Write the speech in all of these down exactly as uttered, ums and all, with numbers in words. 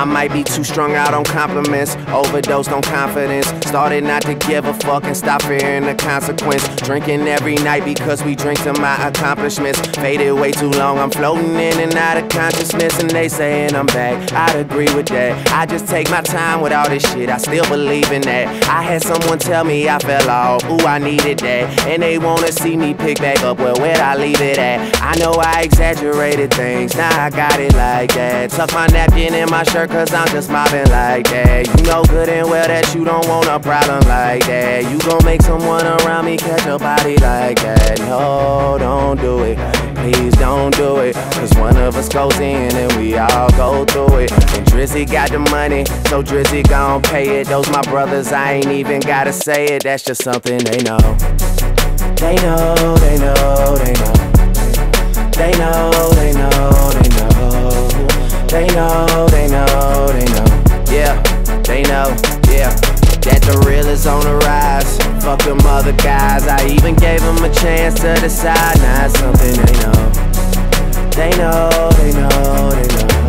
I might be too strung out on compliments, overdosed on confidence. Started not to give a fuck and stop fearing the consequence. Drinking every night because we drink to my accomplishments. Faded way too long, I'm floating in and out of consciousness. And they saying I'm back, I'd agree with that. I just take my time with all this shit, I still believe in that. I had someone tell me I fell off, ooh, I needed that. And they wanna see me pick back up, well, where'd I leave it at? I know I exaggerated things, now I got it like that. Tuck my napkin in my shirt cause I'm just mobbing like that. You know good and well that you don't want a problem like that. You gon' make someone around me catch a body like that. No, don't do it, please don't do it. Cause one of us goes in and we all go through it. And Drizzy got the money, so Drizzy gon' pay it. Those my brothers, I ain't even gotta say it. That's just something they know. They know, they know, they know. They know, they know, they know. They know, they know, they know. Yeah, they know, yeah. That the real is on the rise. Fuck them other guys, I even gave them a chance to decide. Now it's something they know. They know, they know, they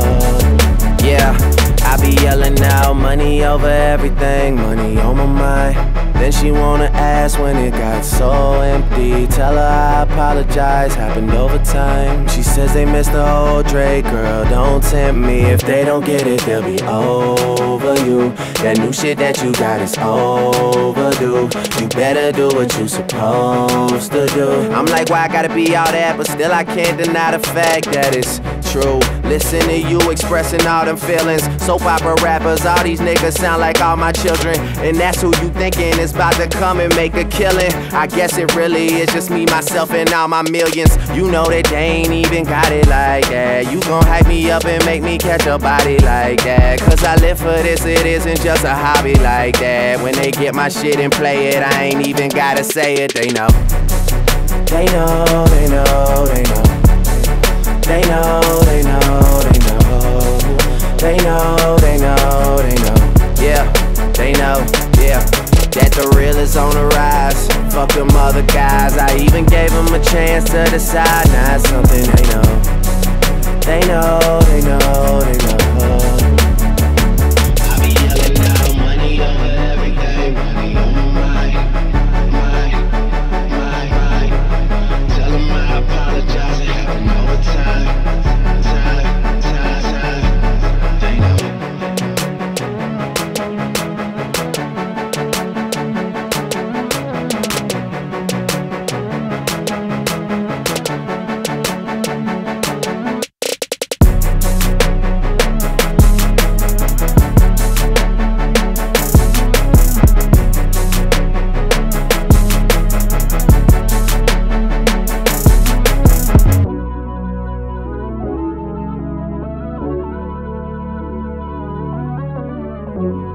know. Yeah, I be yelling out money over everything, money on my mind. Then she wanna ask when it got so empty. Tell her I apologize, happened over time. She says they missed the whole Drake, girl, don't tempt me. If they don't get it, they'll be over you. That new shit that you got is overdue. You better do what you supposed to do. I'm like, why I gotta be all that? But still I can't deny the fact that it's true. Listen to you expressing all them feelings. Soap opera rappers, all these niggas sound like all my children. And that's who you thinking is about to come and make a killing. I guess it really is just me, myself, and all my millions. You know that they ain't even got it like that. You gon' hype me up and make me catch a body like that. Cause I live for this, it isn't just a hobby like that. When they get my shit and play it, I ain't even gotta say it, they know. They know, they know, they know. They know, they know, they know. They know, they know, they know. Yeah, they know, yeah. That the real is on the rise. Fuck them other guys, I even gave them a chance to decide. Now it's something they know. They know, they know, they know. I be yelling out money over everything, money on my mind, mind, mind, mind. Tell them I apologize, it happened over time, time, time, time. They know. Thank you.